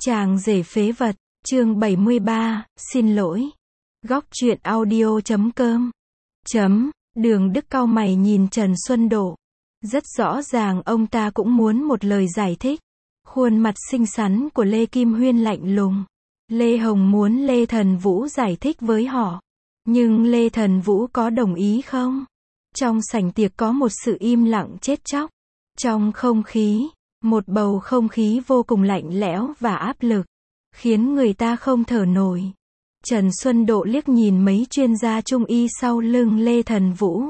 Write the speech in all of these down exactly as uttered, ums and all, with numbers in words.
Chàng rể phế vật, chương bảy mươi ba, xin lỗi. Góc truyện audio chấm com. Chấm, Đường Đức cau mày nhìn Trần Xuân Độ. Rất rõ ràng ông ta cũng muốn một lời giải thích. Khuôn mặt xinh xắn của Lê Kim Huyên lạnh lùng. Lê Hồng muốn Lê Thần Vũ giải thích với họ. Nhưng Lê Thần Vũ có đồng ý không? Trong sảnh tiệc có một sự im lặng chết chóc. Trong không khí, một bầu không khí vô cùng lạnh lẽo và áp lực, khiến người ta không thở nổi. Trần Xuân Độ liếc nhìn mấy chuyên gia trung y sau lưng Lê Thần Vũ.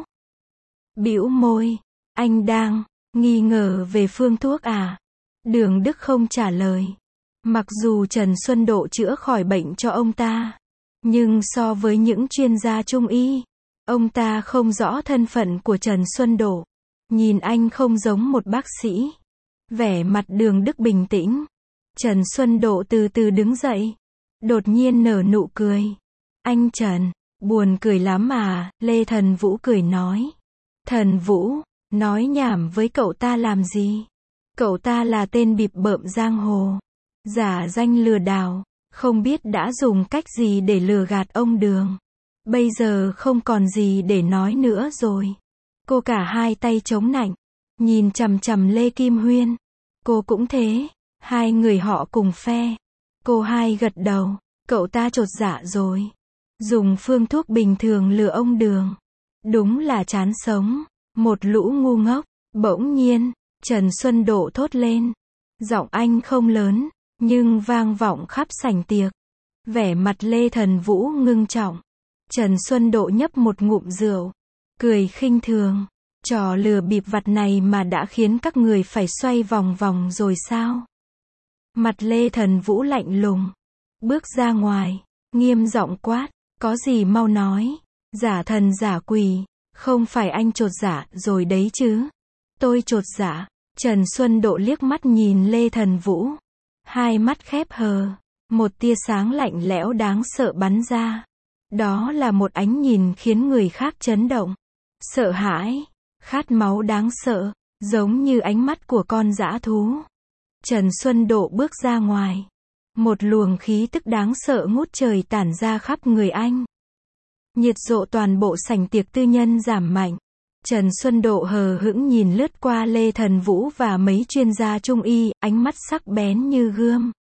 Bĩu môi, anh đang nghi ngờ về phương thuốc à? Đường Đức không trả lời. Mặc dù Trần Xuân Độ chữa khỏi bệnh cho ông ta, nhưng so với những chuyên gia trung y, ông ta không rõ thân phận của Trần Xuân Độ. Nhìn anh không giống một bác sĩ. Vẻ mặt Đường Đức bình tĩnh. Trần Xuân Độ từ từ đứng dậy. Đột nhiên nở nụ cười. Anh Trần, buồn cười lắm à? Lê Thần Vũ cười nói. Thần Vũ, nói nhảm với cậu ta làm gì? Cậu ta là tên bịp bợm giang hồ, giả danh lừa đảo, không biết đã dùng cách gì để lừa gạt ông Đường. Bây giờ không còn gì để nói nữa rồi. Cô cả hai tay chống nạnh, nhìn chằm chằm Lê Kim Huyên. Cô cũng thế, hai người họ cùng phe. Cô hai gật đầu, cậu ta chột dạ rồi. Dùng phương thuốc bình thường lừa ông Đường. Đúng là chán sống, một lũ ngu ngốc. Bỗng nhiên, Trần Xuân Độ thốt lên. Giọng anh không lớn, nhưng vang vọng khắp sảnh tiệc. Vẻ mặt Lê Thần Vũ ngưng trọng. Trần Xuân Độ nhấp một ngụm rượu, cười khinh thường. Trò lừa bịp vặt này mà đã khiến các người phải xoay vòng vòng rồi sao? Mặt Lê Thần Vũ lạnh lùng. Bước ra ngoài, nghiêm giọng quát. Có gì mau nói. Giả thần giả quỷ. Không phải anh chột dạ rồi đấy chứ? Tôi chột dạ. Trần Xuân Độ liếc mắt nhìn Lê Thần Vũ. Hai mắt khép hờ. Một tia sáng lạnh lẽo đáng sợ bắn ra. Đó là một ánh nhìn khiến người khác chấn động. Sợ hãi. Khát máu đáng sợ, giống như ánh mắt của con dã thú. Trần Xuân Độ bước ra ngoài. Một luồng khí tức đáng sợ ngút trời tản ra khắp người anh. Nhiệt độ toàn bộ sảnh tiệc tư nhân giảm mạnh. Trần Xuân Độ hờ hững nhìn lướt qua Lê Thần Vũ và mấy chuyên gia trung y, ánh mắt sắc bén như gươm.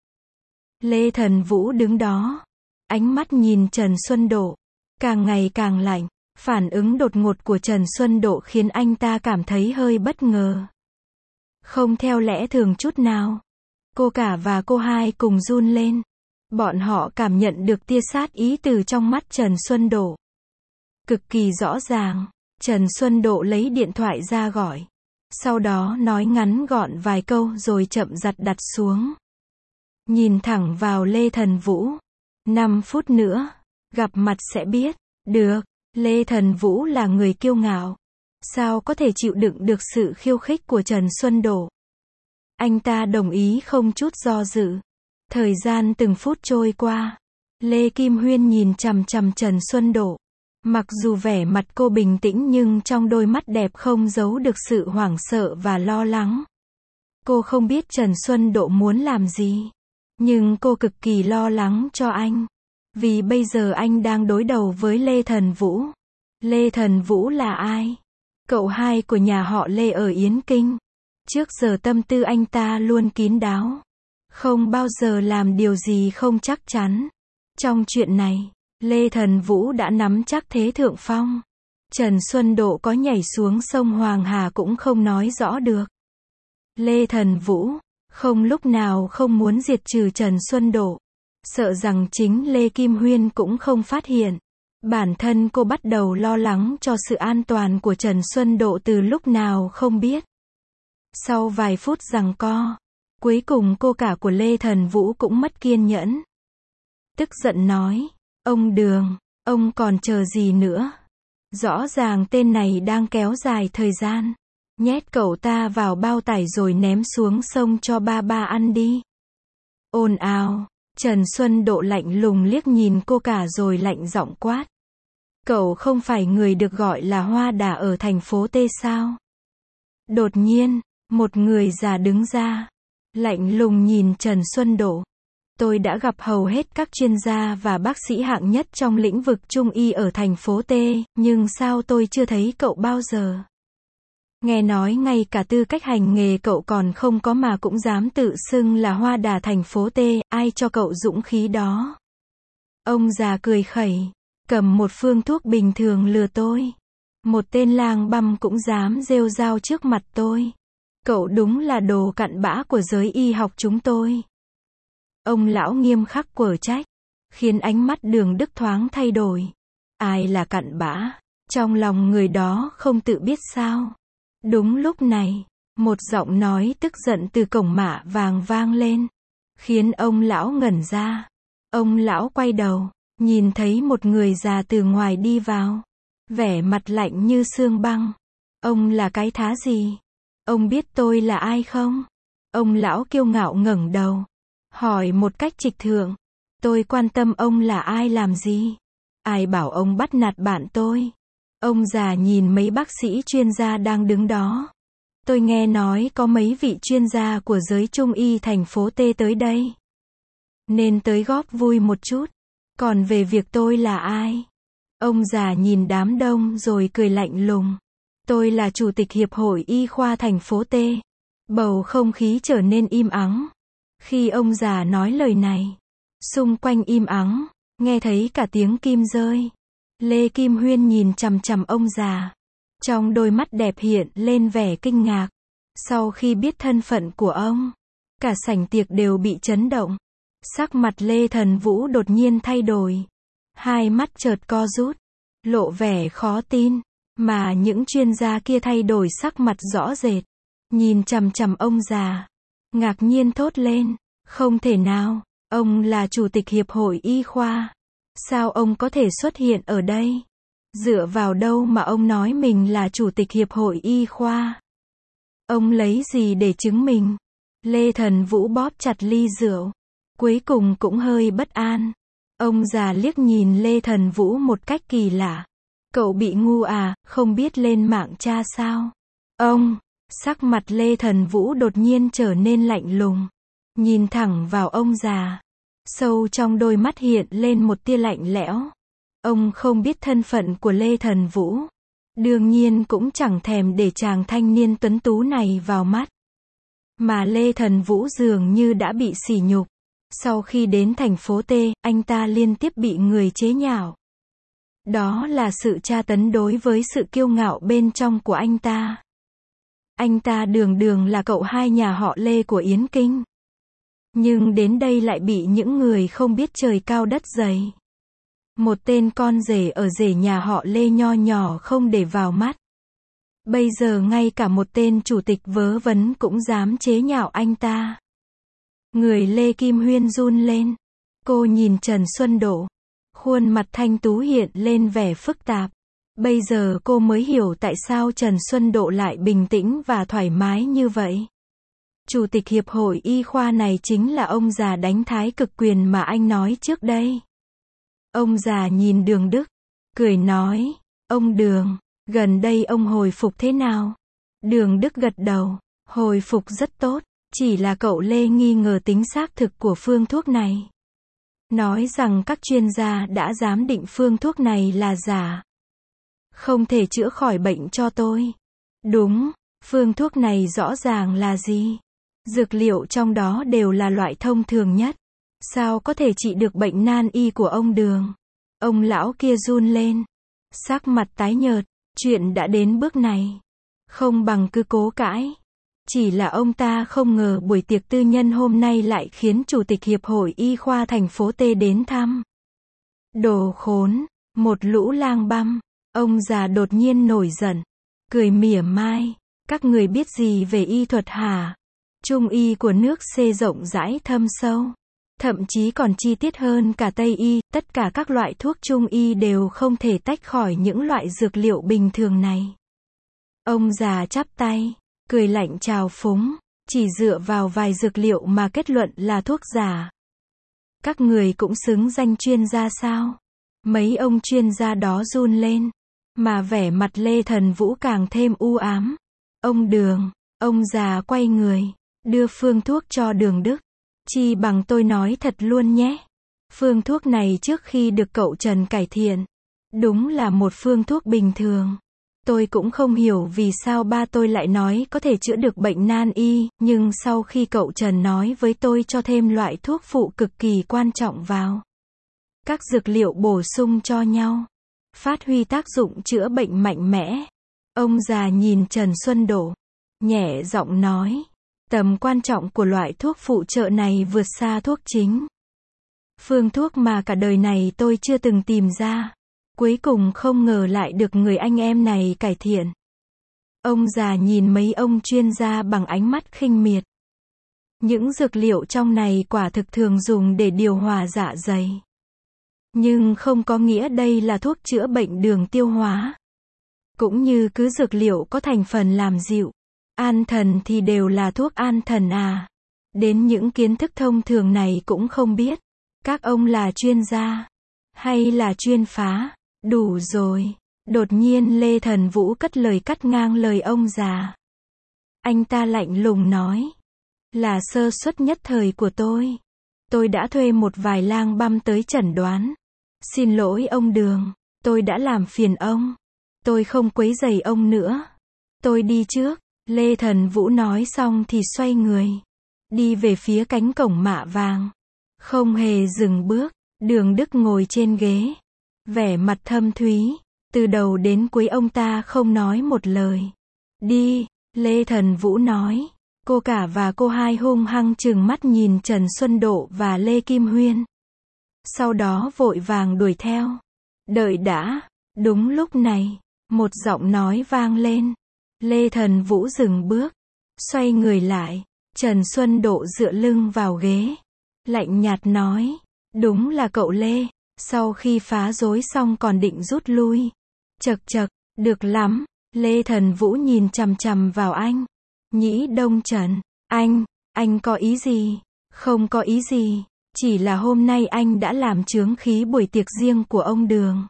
Lê Thần Vũ đứng đó, ánh mắt nhìn Trần Xuân Độ, càng ngày càng lạnh. Phản ứng đột ngột của Trần Xuân Độ khiến anh ta cảm thấy hơi bất ngờ. Không theo lẽ thường chút nào. Cô cả và cô hai cùng run lên. Bọn họ cảm nhận được tia sát ý từ trong mắt Trần Xuân Độ. Cực kỳ rõ ràng. Trần Xuân Độ lấy điện thoại ra gọi. Sau đó nói ngắn gọn vài câu rồi chậm rãi đặt xuống. Nhìn thẳng vào Lê Thần Vũ. Năm phút nữa, gặp mặt sẽ biết. Được. Lê Thần Vũ là người kiêu ngạo. Sao có thể chịu đựng được sự khiêu khích của Trần Xuân Độ? Anh ta đồng ý không chút do dự. Thời gian từng phút trôi qua. Lê Kim Huyên nhìn chằm chằm Trần Xuân Độ. Mặc dù vẻ mặt cô bình tĩnh nhưng trong đôi mắt đẹp không giấu được sự hoảng sợ và lo lắng. Cô không biết Trần Xuân Độ muốn làm gì. Nhưng cô cực kỳ lo lắng cho anh. Vì bây giờ anh đang đối đầu với Lê Thần Vũ. Lê Thần Vũ là ai? Cậu hai của nhà họ Lê ở Yến Kinh. Trước giờ tâm tư anh ta luôn kín đáo. Không bao giờ làm điều gì không chắc chắn. Trong chuyện này, Lê Thần Vũ đã nắm chắc thế thượng phong. Trần Xuân Độ có nhảy xuống sông Hoàng Hà cũng không nói rõ được. Lê Thần Vũ, không lúc nào không muốn diệt trừ Trần Xuân Độ. Sợ rằng chính Lê Kim Huyên cũng không phát hiện. Bản thân cô bắt đầu lo lắng cho sự an toàn của Trần Xuân Độ từ lúc nào không biết. Sau vài phút giằng co, cuối cùng cô cả của Lê Thần Vũ cũng mất kiên nhẫn. Tức giận nói, ông Đường, ông còn chờ gì nữa? Rõ ràng tên này đang kéo dài thời gian. Nhét cậu ta vào bao tải rồi ném xuống sông cho ba ba ăn đi. Ồn ào. Trần Xuân Độ lạnh lùng liếc nhìn cô cả rồi lạnh giọng quát. Cậu không phải người được gọi là Hoa Đà ở thành phố T sao? Đột nhiên, một người già đứng ra, lạnh lùng nhìn Trần Xuân Độ. Tôi đã gặp hầu hết các chuyên gia và bác sĩ hạng nhất trong lĩnh vực trung y ở thành phố T, nhưng sao tôi chưa thấy cậu bao giờ? Nghe nói ngay cả tư cách hành nghề cậu còn không có mà cũng dám tự xưng là hoa đà thành phố T, ai cho cậu dũng khí đó? Ông già cười khẩy, cầm một phương thuốc bình thường lừa tôi. Một tên lang băm cũng dám rêu rao trước mặt tôi. Cậu đúng là đồ cặn bã của giới y học chúng tôi. Ông lão nghiêm khắc quở trách, khiến ánh mắt Đường Đức thoáng thay đổi. Ai là cặn bã? Trong lòng người đó không tự biết sao? Đúng lúc này, một giọng nói tức giận từ cổng mạ vàng vang lên, khiến ông lão ngẩn ra. Ông lão quay đầu, nhìn thấy một người già từ ngoài đi vào, vẻ mặt lạnh như xương băng. Ông là cái thá gì? Ông biết tôi là ai không? Ông lão kiêu ngạo ngẩng đầu, hỏi một cách trịch thượng. Tôi quan tâm ông là ai làm gì? Ai bảo ông bắt nạt bạn tôi? Ông già nhìn mấy bác sĩ chuyên gia đang đứng đó. Tôi nghe nói có mấy vị chuyên gia của giới trung y thành phố T tới đây, nên tới góp vui một chút. Còn về việc tôi là ai? Ông già nhìn đám đông rồi cười lạnh lùng. Tôi là chủ tịch hiệp hội y khoa thành phố T. Bầu không khí trở nên im ắng. Khi ông già nói lời này, xung quanh im ắng, nghe thấy cả tiếng kim rơi. Lê Kim Huyên nhìn chằm chằm ông già. Trong đôi mắt đẹp hiện lên vẻ kinh ngạc. Sau khi biết thân phận của ông, cả sảnh tiệc đều bị chấn động. Sắc mặt Lê Thần Vũ đột nhiên thay đổi. Hai mắt chợt co rút, lộ vẻ khó tin. Mà những chuyên gia kia thay đổi sắc mặt rõ rệt. Nhìn chằm chằm ông già. Ngạc nhiên thốt lên. Không thể nào, ông là chủ tịch hiệp hội y khoa. Sao ông có thể xuất hiện ở đây? Dựa vào đâu mà ông nói mình là chủ tịch hiệp hội y khoa? Ông lấy gì để chứng minh? Lê Thần Vũ bóp chặt ly rượu. Cuối cùng cũng hơi bất an. Ông già liếc nhìn Lê Thần Vũ một cách kỳ lạ. Cậu bị ngu à, không biết lên mạng tra sao? Ông, sắc mặt Lê Thần Vũ đột nhiên trở nên lạnh lùng. Nhìn thẳng vào ông già. Sâu trong đôi mắt hiện lên một tia lạnh lẽo. Ông không biết thân phận của Lê Thần Vũ. Đương nhiên cũng chẳng thèm để chàng thanh niên tuấn tú này vào mắt. Mà Lê Thần Vũ dường như đã bị sỉ nhục. Sau khi đến thành phố T, anh ta liên tiếp bị người chế nhạo. Đó là sự tra tấn đối với sự kiêu ngạo bên trong của anh ta. Anh ta đường đường là cậu hai nhà họ Lê của Yến Kinh. Nhưng đến đây lại bị những người không biết trời cao đất dày. Một tên con rể ở rể nhà họ Lê nho nhỏ không để vào mắt. Bây giờ ngay cả một tên chủ tịch vớ vẩn cũng dám chế nhạo anh ta. Người Lê Kim Huyên run lên. Cô nhìn Trần Xuân Độ. Khuôn mặt thanh tú hiện lên vẻ phức tạp. Bây giờ cô mới hiểu tại sao Trần Xuân Độ lại bình tĩnh và thoải mái như vậy. Chủ tịch hiệp hội y khoa này chính là ông già đánh thái cực quyền mà anh nói trước đây. Ông già nhìn Đường Đức, cười nói, ông Đường, gần đây ông hồi phục thế nào? Đường Đức gật đầu, hồi phục rất tốt, chỉ là cậu Lê nghi ngờ tính xác thực của phương thuốc này. Nói rằng các chuyên gia đã giám định phương thuốc này là giả. Không thể chữa khỏi bệnh cho tôi. Đúng, phương thuốc này rõ ràng là gì? Dược liệu trong đó đều là loại thông thường nhất. Sao có thể trị được bệnh nan y của ông Đường? Ông lão kia run lên. Sắc mặt tái nhợt. Chuyện đã đến bước này. Không bằng cứ cố cãi. Chỉ là ông ta không ngờ buổi tiệc tư nhân hôm nay lại khiến Chủ tịch Hiệp hội Y khoa thành phố T đến thăm. Đồ khốn. Một lũ lang băm. Ông già đột nhiên nổi giận. Cười mỉa mai. Các người biết gì về y thuật hả? Trung y của nước C rộng rãi thâm sâu. Thậm chí còn chi tiết hơn cả Tây y, tất cả các loại thuốc Trung y đều không thể tách khỏi những loại dược liệu bình thường này. Ông già chắp tay, cười lạnh trào phúng, chỉ dựa vào vài dược liệu mà kết luận là thuốc giả. Các người cũng xứng danh chuyên gia sao? Mấy ông chuyên gia đó run lên, mà vẻ mặt Lê Thần Vũ càng thêm u ám. Ông Đường, ông già quay người, đưa phương thuốc cho Đường Đức. Chi bằng tôi nói thật luôn nhé. Phương thuốc này trước khi được cậu Trần cải thiện, đúng là một phương thuốc bình thường. Tôi cũng không hiểu vì sao ba tôi lại nói có thể chữa được bệnh nan y, nhưng sau khi cậu Trần nói với tôi cho thêm loại thuốc phụ cực kỳ quan trọng vào các dược liệu bổ sung cho nhau, phát huy tác dụng chữa bệnh mạnh mẽ. Ông già nhìn Trần Xuân Đổ, nhẹ giọng nói, tầm quan trọng của loại thuốc phụ trợ này vượt xa thuốc chính. Phương thuốc mà cả đời này tôi chưa từng tìm ra. Cuối cùng không ngờ lại được người anh em này cải thiện. Ông già nhìn mấy ông chuyên gia bằng ánh mắt khinh miệt. Những dược liệu trong này quả thực thường dùng để điều hòa dạ dày. Nhưng không có nghĩa đây là thuốc chữa bệnh đường tiêu hóa. Cũng như cứ dược liệu có thành phần làm dịu, an thần thì đều là thuốc an thần à. Đến những kiến thức thông thường này cũng không biết. Các ông là chuyên gia hay là chuyên phá? Đủ rồi. Đột nhiên Lê Thần Vũ cất lời cắt ngang lời ông già. Anh ta lạnh lùng nói. Là sơ suất nhất thời của tôi. Tôi đã thuê một vài lang băm tới chẩn đoán. Xin lỗi ông Đường. Tôi đã làm phiền ông. Tôi không quấy rầy ông nữa. Tôi đi trước. Lê Thần Vũ nói xong thì xoay người. Đi về phía cánh cổng mạ vàng. Không hề dừng bước. Đường Đức ngồi trên ghế. Vẻ mặt thâm thúy. Từ đầu đến cuối ông ta không nói một lời. Đi, Lê Thần Vũ nói. Cô cả và cô hai hung hăng trừng mắt nhìn Trần Xuân Độ và Lê Kim Huyên. Sau đó vội vàng đuổi theo. Đợi đã. Đúng lúc này, một giọng nói vang lên. Lê Thần Vũ dừng bước. Xoay người lại. Trần Xuân Độ dựa lưng vào ghế. Lạnh nhạt nói. Đúng là cậu Lê. Sau khi phá rối xong còn định rút lui. Chật chật, được lắm. Lê Thần Vũ nhìn chằm chằm vào anh. Nhĩ Đông Trần, anh, anh có ý gì? Không có ý gì. Chỉ là hôm nay anh đã làm chướng khí buổi tiệc riêng của ông Đường.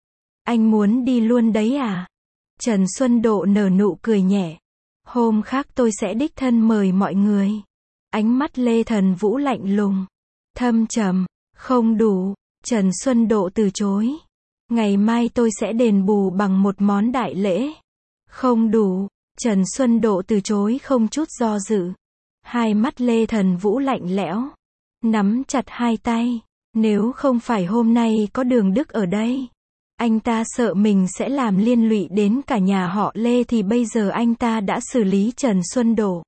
Anh muốn đi luôn đấy à? Trần Xuân Độ nở nụ cười nhẹ. Hôm khác tôi sẽ đích thân mời mọi người. Ánh mắt Lê Thần Vũ lạnh lùng, thâm trầm. Không đủ. Trần Xuân Độ từ chối. Ngày mai tôi sẽ đền bù bằng một món đại lễ. Không đủ. Trần Xuân Độ từ chối không chút do dự. Hai mắt Lê Thần Vũ lạnh lẽo. Nắm chặt hai tay. Nếu không phải hôm nay có Đường Đức ở đây, anh ta sợ mình sẽ làm liên lụy đến cả nhà họ Lê thì bây giờ anh ta đã xử lý Trần Xuân Độ.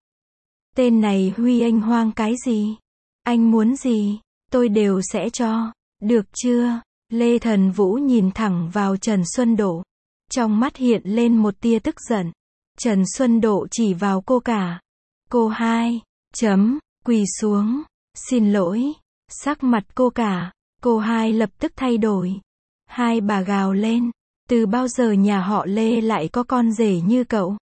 Tên này huy anh hoang cái gì? Anh muốn gì? Tôi đều sẽ cho. Được chưa? Lê Thần Vũ nhìn thẳng vào Trần Xuân Độ. Trong mắt hiện lên một tia tức giận. Trần Xuân Độ chỉ vào cô cả. Cô hai, chấm, quỳ xuống. Xin lỗi. Sắc mặt cô cả, cô hai lập tức thay đổi. Hai bà gào lên. Từ bao giờ nhà họ Lê lại có con rể như cậu?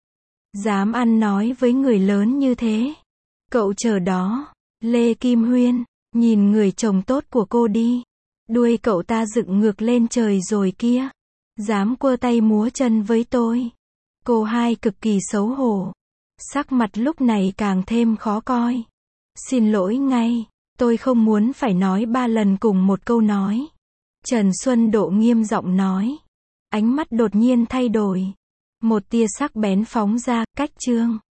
Dám ăn nói với người lớn như thế. Cậu chờ đó. Lê Kim Huyên, nhìn người chồng tốt của cô đi. Đuôi cậu ta dựng ngược lên trời rồi kia. Dám quơ tay múa chân với tôi. Cô hai cực kỳ xấu hổ. Sắc mặt lúc này càng thêm khó coi. Xin lỗi ngay. Tôi không muốn phải nói ba lần cùng một câu nói. Trần Xuân Độ nghiêm giọng nói. Ánh mắt đột nhiên thay đổi. Một tia sắc bén phóng ra, cách trương.